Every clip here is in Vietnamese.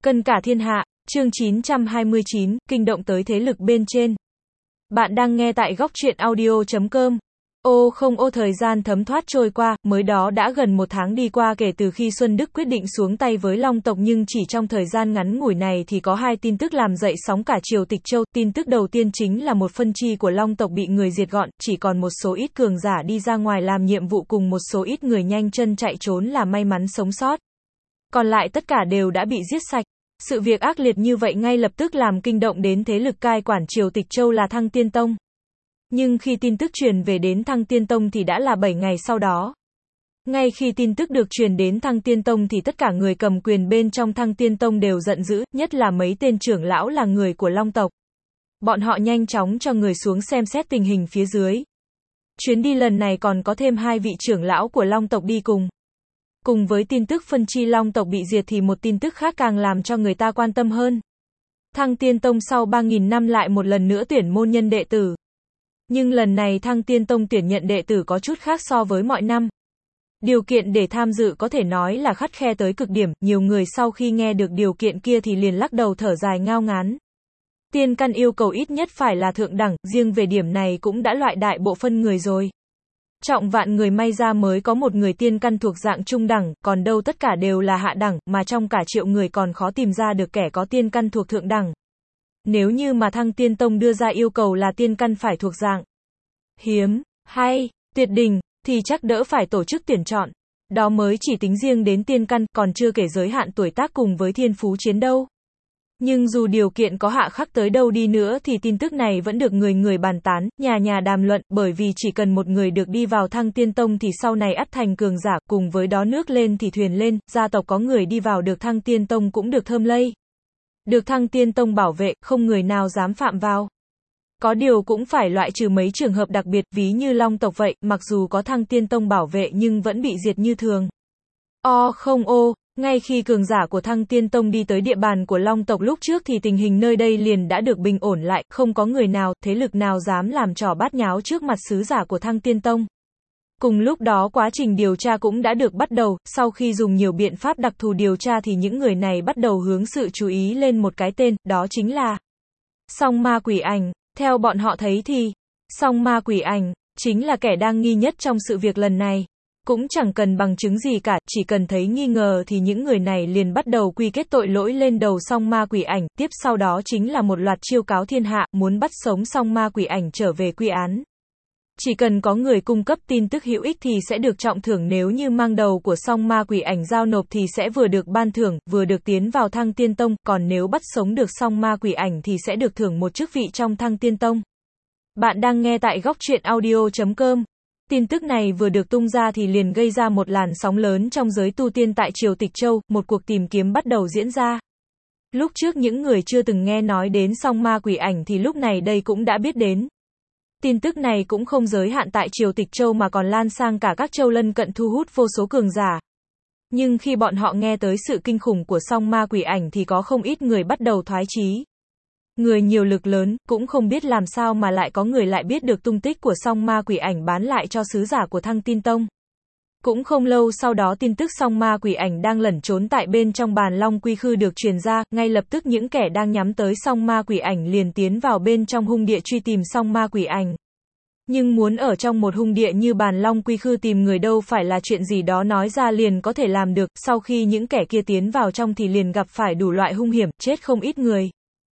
Cân cả thiên hạ, chương 929, kinh động tới thế lực bên trên. Bạn đang nghe tại góc truyện audio.com. Ô không ô, thời gian thấm thoát trôi qua, mới đó đã gần một tháng đi qua kể từ khi Xuân Đức quyết định xuống tay với Long tộc, nhưng chỉ trong thời gian ngắn ngủi này thì có hai tin tức làm dậy sóng cả triều Tịch Châu. Tin tức đầu tiên chính là một phân chi của Long tộc bị người diệt gọn, chỉ còn một số ít cường giả đi ra ngoài làm nhiệm vụ cùng một số ít người nhanh chân chạy trốn là may mắn sống sót. Còn lại tất cả đều đã bị giết sạch. Sự việc ác liệt như vậy ngay lập tức làm kinh động đến thế lực cai quản triều Tịch Châu là Thăng Tiên Tông. Nhưng khi tin tức truyền về đến Thăng Tiên Tông thì đã là 7 ngày sau đó. Ngay khi tin tức được truyền đến Thăng Tiên Tông thì tất cả người cầm quyền bên trong Thăng Tiên Tông đều giận dữ, nhất là mấy tên trưởng lão là người của Long tộc. Bọn họ nhanh chóng cho người xuống xem xét tình hình phía dưới. Chuyến đi lần này còn có thêm hai vị trưởng lão của Long tộc đi cùng. Cùng với tin tức phân chi Long tộc bị diệt thì một tin tức khác càng làm cho người ta quan tâm hơn. Thăng Tiên Tông sau 3.000 năm lại một lần nữa tuyển môn nhân đệ tử. Nhưng lần này Thăng Tiên Tông tuyển nhận đệ tử có chút khác so với mọi năm. Điều kiện để tham dự có thể nói là khắt khe tới cực điểm, nhiều người sau khi nghe được điều kiện kia thì liền lắc đầu thở dài ngao ngán. Tiên căn yêu cầu ít nhất phải là thượng đẳng, riêng về điểm này cũng đã loại đại bộ phân người rồi. Trọng vạn người may ra mới có một người tiên căn thuộc dạng trung đẳng, còn đâu tất cả đều là hạ đẳng, mà trong cả triệu người còn khó tìm ra được kẻ có tiên căn thuộc thượng đẳng. Nếu như mà Thăng Tiên Tông đưa ra yêu cầu là tiên căn phải thuộc dạng hiếm, hay, tuyệt đỉnh, thì chắc đỡ phải tổ chức tuyển chọn. Đó mới chỉ tính riêng đến tiên căn, còn chưa kể giới hạn tuổi tác cùng với thiên phú chiến đâu. Nhưng dù điều kiện có hạ khắc tới đâu đi nữa thì tin tức này vẫn được người người bàn tán, nhà nhà đàm luận, bởi vì chỉ cần một người được đi vào Thăng Tiên Tông thì sau này ắt thành cường giả, cùng với đó nước lên thì thuyền lên, gia tộc có người đi vào được Thăng Tiên Tông cũng được thơm lây. Được Thăng Tiên Tông bảo vệ, không người nào dám phạm vào. Có điều cũng phải loại trừ mấy trường hợp đặc biệt, ví như Long tộc vậy, mặc dù có Thăng Tiên Tông bảo vệ nhưng vẫn bị diệt như thường. O không ô, ngay khi cường giả của Thăng Tiên Tông đi tới địa bàn của Long tộc lúc trước thì tình hình nơi đây liền đã được bình ổn lại, không có người nào, thế lực nào dám làm trò bát nháo trước mặt sứ giả của Thăng Tiên Tông. Cùng lúc đó quá trình điều tra cũng đã được bắt đầu, sau khi dùng nhiều biện pháp đặc thù điều tra thì những người này bắt đầu hướng sự chú ý lên một cái tên, đó chính là Song Ma Quỷ Ảnh. Theo bọn họ thấy thì, Song Ma Quỷ Ảnh chính là kẻ đang nghi nhất trong sự việc lần này. Cũng chẳng cần bằng chứng gì cả, chỉ cần thấy nghi ngờ thì những người này liền bắt đầu quy kết tội lỗi lên đầu Song Ma Quỷ Ảnh, tiếp sau đó chính là một loạt chiêu cáo thiên hạ, muốn bắt sống Song Ma Quỷ Ảnh trở về quy án. Chỉ cần có người cung cấp tin tức hữu ích thì sẽ được trọng thưởng, nếu như mang đầu của Song Ma Quỷ Ảnh giao nộp thì sẽ vừa được ban thưởng, vừa được tiến vào Thăng Tiên Tông, còn nếu bắt sống được Song Ma Quỷ Ảnh thì sẽ được thưởng một chức vị trong Thăng Tiên Tông. Bạn đang nghe tại góc truyện audio.com. Tin tức này vừa được tung ra thì liền gây ra một làn sóng lớn trong giới tu tiên tại triều Tịch Châu, một cuộc tìm kiếm bắt đầu diễn ra. Lúc trước những người chưa từng nghe nói đến Song Ma Quỷ Ảnh thì lúc này đây cũng đã biết đến. Tin tức này cũng không giới hạn tại triều Tịch Châu mà còn lan sang cả các châu lân cận, thu hút vô số cường giả. Nhưng khi bọn họ nghe tới sự kinh khủng của Song Ma Quỷ Ảnh thì có không ít người bắt đầu thoái chí. Người nhiều lực lớn, cũng không biết làm sao mà lại có người lại biết được tung tích của Song Ma Quỷ Ảnh bán lại cho sứ giả của Thăng Tiên Tông. Cũng không lâu sau đó tin tức Song Ma Quỷ Ảnh đang lẩn trốn tại bên trong bàn Long Quy Khư được truyền ra, ngay lập tức những kẻ đang nhắm tới Song Ma Quỷ Ảnh liền tiến vào bên trong hung địa truy tìm Song Ma Quỷ Ảnh. Nhưng muốn ở trong một hung địa như bàn Long Quy Khư tìm người đâu phải là chuyện gì đó nói ra liền có thể làm được, sau khi những kẻ kia tiến vào trong thì liền gặp phải đủ loại hung hiểm, chết không ít người.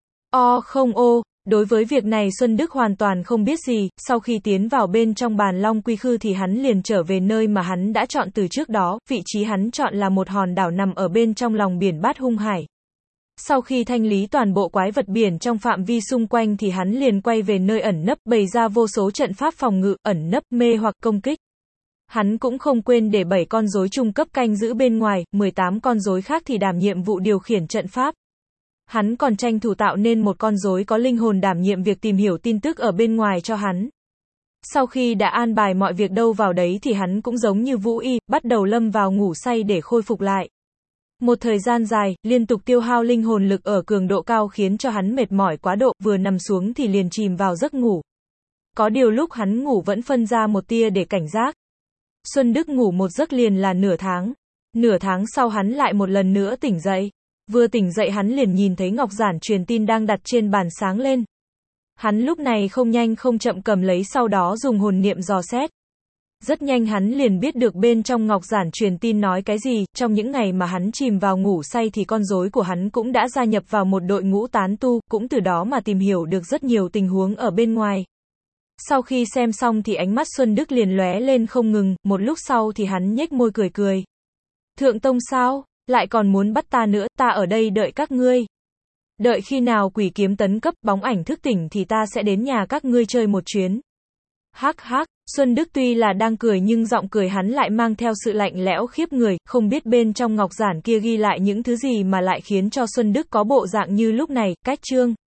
O không ô, đối với việc này Xuân Đức hoàn toàn không biết gì, sau khi tiến vào bên trong bàn Long Quy Khư thì hắn liền trở về nơi mà hắn đã chọn từ trước đó, vị trí hắn chọn là một hòn đảo nằm ở bên trong lòng biển Bát Hung Hải. Sau khi thanh lý toàn bộ quái vật biển trong phạm vi xung quanh thì hắn liền quay về nơi ẩn nấp, bày ra vô số trận pháp phòng ngự, ẩn nấp, mê hoặc công kích. Hắn cũng không quên để 7 con rối trung cấp canh giữ bên ngoài, 18 con rối khác thì đảm nhiệm vụ điều khiển trận pháp. Hắn còn tranh thủ tạo nên một con rối có linh hồn đảm nhiệm việc tìm hiểu tin tức ở bên ngoài cho hắn. Sau khi đã an bài mọi việc đâu vào đấy thì hắn cũng giống như Vũ Y, bắt đầu lâm vào ngủ say để khôi phục lại. Một thời gian dài, liên tục tiêu hao linh hồn lực ở cường độ cao khiến cho hắn mệt mỏi quá độ, vừa nằm xuống thì liền chìm vào giấc ngủ. Có điều lúc hắn ngủ vẫn phân ra một tia để cảnh giác. Xuân Đức ngủ một giấc liền là nửa tháng. Nửa tháng sau hắn lại một lần nữa tỉnh dậy. Vừa tỉnh dậy hắn liền nhìn thấy ngọc giản truyền tin đang đặt trên bàn sáng lên. Hắn lúc này không nhanh không chậm cầm lấy sau đó dùng hồn niệm dò xét. Rất nhanh hắn liền biết được bên trong ngọc giản truyền tin nói cái gì, trong những ngày mà hắn chìm vào ngủ say thì con rối của hắn cũng đã gia nhập vào một đội ngũ tán tu, cũng từ đó mà tìm hiểu được rất nhiều tình huống ở bên ngoài. Sau khi xem xong thì ánh mắt Xuân Đức liền lóe lên không ngừng, một lúc sau thì hắn nhếch môi cười cười. Thượng tông sao? Lại còn muốn bắt ta nữa, ta ở đây đợi các ngươi. Đợi khi nào quỷ kiếm tấn cấp bóng ảnh thức tỉnh thì ta sẽ đến nhà các ngươi chơi một chuyến. Hắc hắc, Xuân Đức tuy là đang cười nhưng giọng cười hắn lại mang theo sự lạnh lẽo khiếp người, không biết bên trong ngọc giản kia ghi lại những thứ gì mà lại khiến cho Xuân Đức có bộ dạng như lúc này. Cách chương